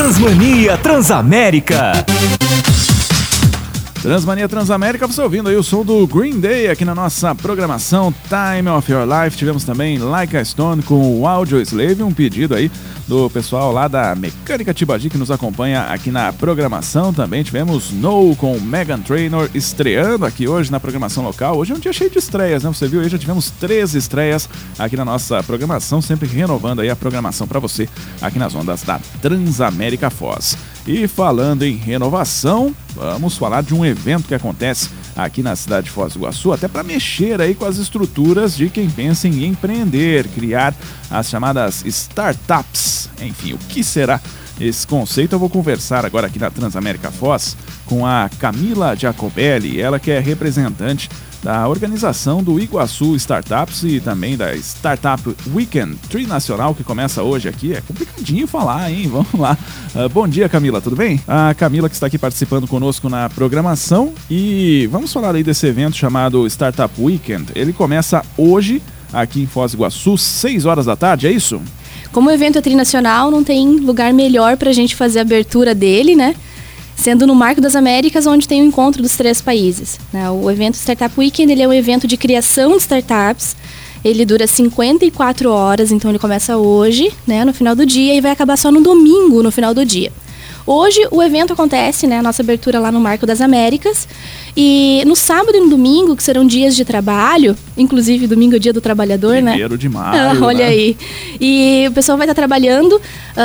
Transmania Transamérica. Transmania Transamérica, você ouvindo aí o som do Green Day aqui na nossa programação Time of Your Life. Tivemos também Like a Stone com o Audio Slave, um pedido aí do pessoal lá da Mecânica Tibagi que nos acompanha aqui na programação. Também tivemos No com Meghan Trainor estreando aqui hoje na programação local. Hoje é um dia cheio de estreias, né? Você viu aí, já tivemos 13 estreias aqui na nossa programação, sempre renovando aí a programação para você aqui nas ondas da Transamérica Foz. E falando em renovação, vamos falar de um evento que acontece aqui na cidade de Foz do Iguaçu, até para mexer aí com as estruturas de quem pensa em empreender, criar as chamadas startups. Enfim, o que será esse conceito? Eu vou conversar agora aqui na Transamérica Foz com a Camila Giacobelli, ela que é representante da organização do Iguaçu Startups e também da Startup Weekend Trinacional, que começa hoje aqui. É complicadinho falar, hein? Vamos lá. Bom dia, Camila, tudo bem? A Camila que está aqui participando conosco na programação e vamos falar aí desse evento chamado Startup Weekend. Ele começa hoje aqui em Foz do Iguaçu, 6 horas da tarde, é isso? Como o evento é trinacional, não tem lugar melhor para a gente fazer a abertura dele, né? Sendo no Marco das Américas, onde tem o encontro dos 3 países. O evento Startup Weekend ele é um evento de criação de startups. Ele dura 54 horas, então ele começa hoje, né, no final do dia, e vai acabar só no domingo, no final do dia. Hoje o evento acontece, né, a nossa abertura lá no Marco das Américas, e no sábado e no domingo, que serão dias de trabalho, inclusive domingo é o dia do trabalhador, Primeiro né? de maio, olha né? aí. E o pessoal vai estar trabalhando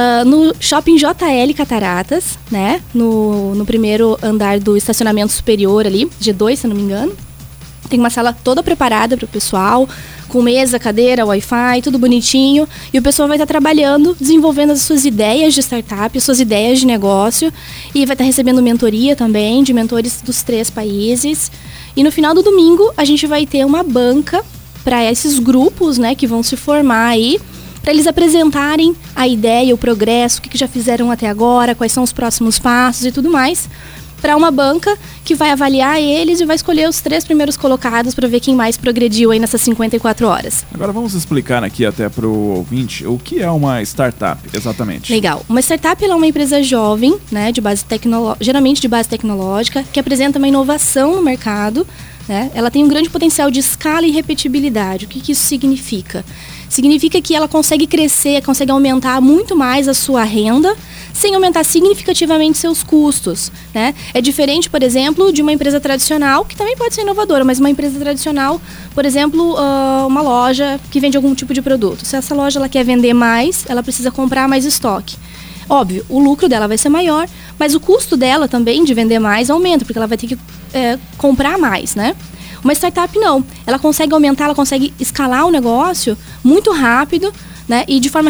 no Shopping JL Cataratas, né, no primeiro andar do estacionamento superior ali, G2, se eu não me engano. Tem uma sala toda preparada para o pessoal, com mesa, cadeira, Wi-Fi, tudo bonitinho. E o pessoal vai estar trabalhando, desenvolvendo as suas ideias de startup, as suas ideias de negócio. E vai estar recebendo mentoria também, de mentores dos 3 países. E no final do domingo, a gente vai ter uma banca para esses grupos, né, que vão se formar aí, para eles apresentarem a ideia, o progresso, o que já fizeram até agora, quais são os próximos passos e tudo mais, para uma banca que vai avaliar eles e vai escolher os 3 primeiros colocados para ver quem mais progrediu aí nessas 54 horas. Agora vamos explicar aqui até para o ouvinte o que é uma startup, exatamente. Legal. Uma startup ela é uma empresa jovem, né, geralmente de base tecnológica, que apresenta uma inovação no mercado, né? Ela tem um grande potencial de escala e repetibilidade. O que isso significa? Significa que ela consegue crescer, consegue aumentar muito mais a sua renda, sem aumentar significativamente seus custos, né? É diferente, por exemplo, de uma empresa tradicional, que também pode ser inovadora, mas uma empresa tradicional, por exemplo, uma loja que vende algum tipo de produto. Se essa loja ela quer vender mais, ela precisa comprar mais estoque. Óbvio, o lucro dela vai ser maior, mas o custo dela também de vender mais aumenta, porque ela vai ter que comprar mais, né? Uma startup não, ela consegue aumentar, ela consegue escalar o negócio muito rápido, né? E de forma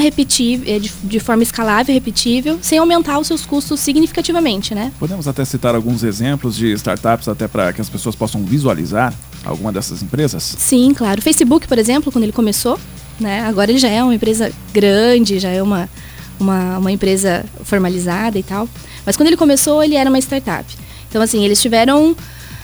de forma escalável e repetível, sem aumentar os seus custos significativamente, né? Podemos até citar alguns exemplos de startups até para que as pessoas possam visualizar alguma dessas empresas? Sim, claro. O Facebook, por exemplo, quando ele começou, né? Agora ele já é uma empresa grande, já é uma empresa formalizada e tal. Mas quando ele começou, ele era uma startup. Então, assim, eles tiveram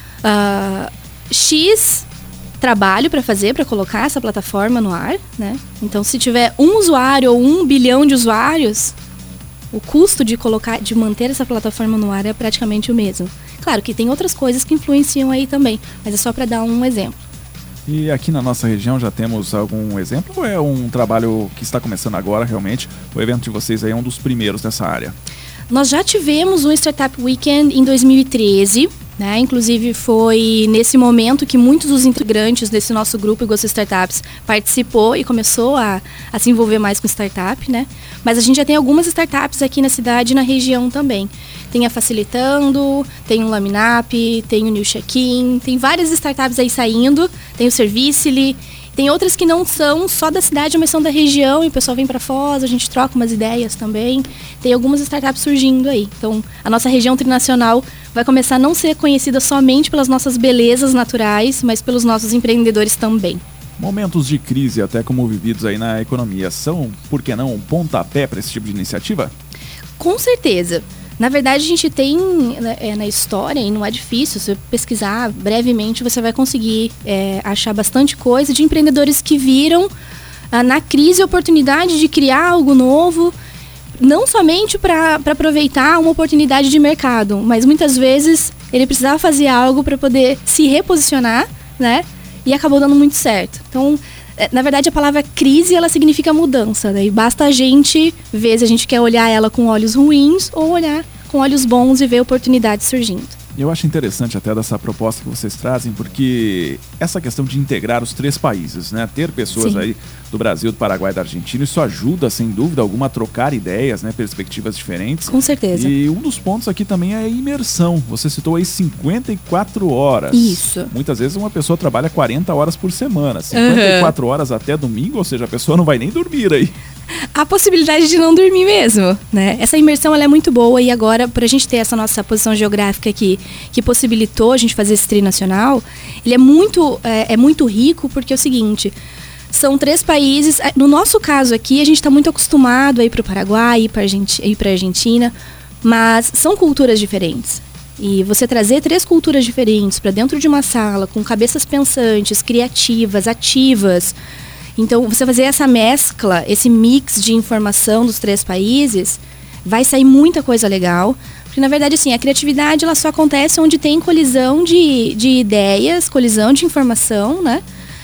X trabalho para fazer, para colocar essa plataforma no ar, né? Então, se tiver um usuário ou 1 bilhão de usuários, o custo de manter essa plataforma no ar é praticamente o mesmo. Claro que tem outras coisas que influenciam aí também, mas é só para dar um exemplo. E aqui na nossa região já temos algum exemplo ou é um trabalho que está começando agora realmente? O evento de vocês aí é um dos primeiros nessa área? Nós já tivemos um Startup Weekend em 2013, né? Inclusive foi nesse momento que muitos dos integrantes desse nosso grupo Iguaçu Startups participou e começou a se envolver mais com startup, né? Mas a gente já tem algumas startups aqui na cidade e na região também. Tem a Facilitando, tem o Laminap, tem o New Check-in, tem várias startups aí saindo, tem o Servicely. Tem outras que não são só da cidade, mas são da região e o pessoal vem para Foz, a gente troca umas ideias também. Tem algumas startups surgindo aí. Então, a nossa região trinacional vai começar a não ser conhecida somente pelas nossas belezas naturais, mas pelos nossos empreendedores também. Momentos de crise, até como vividos aí na economia, são, por que não, um pontapé para esse tipo de iniciativa? Com certeza. Na verdade, a gente tem na história, e não é difícil, se você pesquisar brevemente, você vai conseguir achar bastante coisa de empreendedores que viram na crise a oportunidade de criar algo novo, não somente para aproveitar uma oportunidade de mercado, mas muitas vezes ele precisava fazer algo para poder se reposicionar, né? E acabou dando muito certo. Então, na verdade, a palavra crise, ela significa mudança. Daí basta a gente ver se a gente quer olhar ela com olhos ruins ou olhar com olhos bons e ver oportunidades surgindo. Eu acho interessante até dessa proposta que vocês trazem, porque essa questão de integrar os 3 países, né? Ter pessoas Sim. aí do Brasil, do Paraguai e da Argentina, isso ajuda, sem dúvida alguma, a trocar ideias, né? Perspectivas diferentes. Com certeza. E um dos pontos aqui também é a imersão. Você citou aí 54 horas. Isso. Muitas vezes uma pessoa trabalha 40 horas por semana. 54 horas até domingo, ou seja, a pessoa não vai nem dormir aí. A possibilidade de não dormir mesmo, né? Essa imersão, ela é muito boa, e agora, por a gente ter essa nossa posição geográfica aqui, que possibilitou a gente fazer esse trinacional, ele é muito rico, porque é o seguinte, são 3 países, no nosso caso aqui, a gente está muito acostumado a ir para o Paraguai, ir para a Argentina, mas são culturas diferentes. E você trazer 3 culturas diferentes para dentro de uma sala, com cabeças pensantes, criativas, ativas. Então, você fazer essa mescla, esse mix de informação dos 3 países, vai sair muita coisa legal. Porque, na verdade, assim, a criatividade, ela só acontece onde tem colisão de ideias, colisão de informação, né?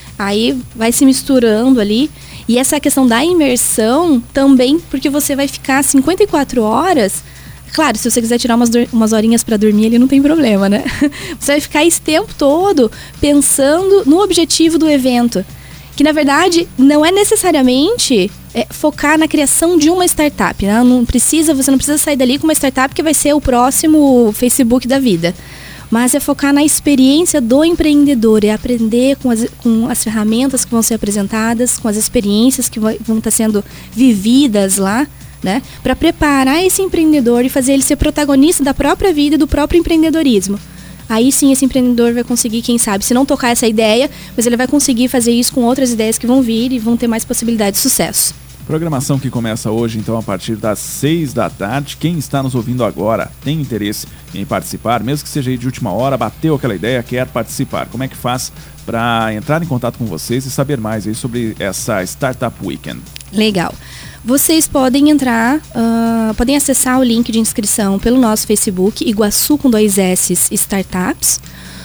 Aí vai se misturando ali. E essa questão da imersão também, porque você vai ficar 54 horas... Claro, se você quiser tirar umas horinhas para dormir, ele não tem problema, né? Você vai ficar esse tempo todo pensando no objetivo do evento. Que, na verdade, não é necessariamente focar na criação de uma startup, né? Você não precisa sair dali com uma startup que vai ser o próximo Facebook da vida. Mas é focar na experiência do empreendedor, é aprender com as ferramentas que vão ser apresentadas, com as experiências que vão estar sendo vividas lá, né? Para preparar esse empreendedor e fazer ele ser protagonista da própria vida e do próprio empreendedorismo. Aí sim esse empreendedor vai conseguir, quem sabe, se não tocar essa ideia, mas ele vai conseguir fazer isso com outras ideias que vão vir e vão ter mais possibilidade de sucesso. Programação que começa hoje, então, a partir das 6 da tarde. Quem está nos ouvindo agora tem interesse em participar, mesmo que seja aí de última hora, bateu aquela ideia, quer participar. Como é que faz para entrar em contato com vocês e saber mais aí sobre essa Startup Weekend? Legal. Vocês podem entrar, podem acessar o link de inscrição pelo nosso Facebook, Iguaçu com 2 S Startups,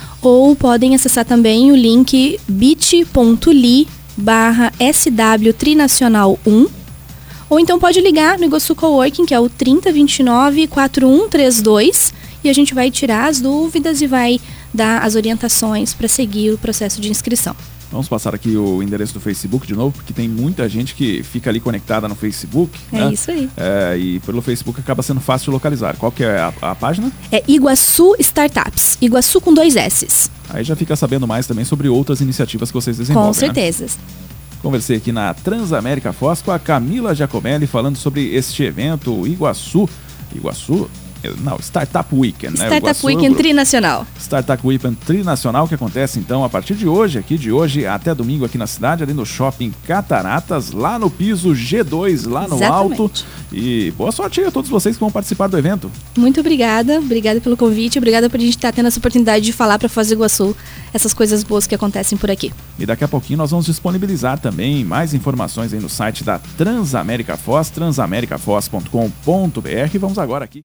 ou podem acessar também o link bit.ly/SW Trinacional 1, ou então pode ligar no Iguaçu Coworking, que é o 3029-4132, e a gente vai tirar as dúvidas e vai dar as orientações para seguir o processo de inscrição. Vamos passar aqui o endereço do Facebook de novo, porque tem muita gente que fica ali conectada no Facebook. É, né? Isso aí. E pelo Facebook acaba sendo fácil de localizar. Qual que é a página? É Iguaçu Startups, Iguaçu com 2 S's. Aí já fica sabendo mais também sobre outras iniciativas que vocês desenvolvem. Com certeza. Né? Conversei aqui na Transamérica Foz com a Camila Giacomelli falando sobre este evento Startup Weekend, né? Startup Weekend Trinacional. Startup Weekend Trinacional, que acontece então a partir de hoje até domingo aqui na cidade, ali no Shopping Cataratas, lá no piso G2, lá no Exatamente. alto. E boa sorte aí a todos vocês que vão participar do evento. Muito obrigada pelo convite, obrigada por a gente estar tendo essa oportunidade de falar para Foz do Iguaçu essas coisas boas que acontecem por aqui. E daqui a pouquinho nós vamos disponibilizar também mais informações aí no site da Transamérica Foz, transamericafoz.com.br. Vamos agora aqui.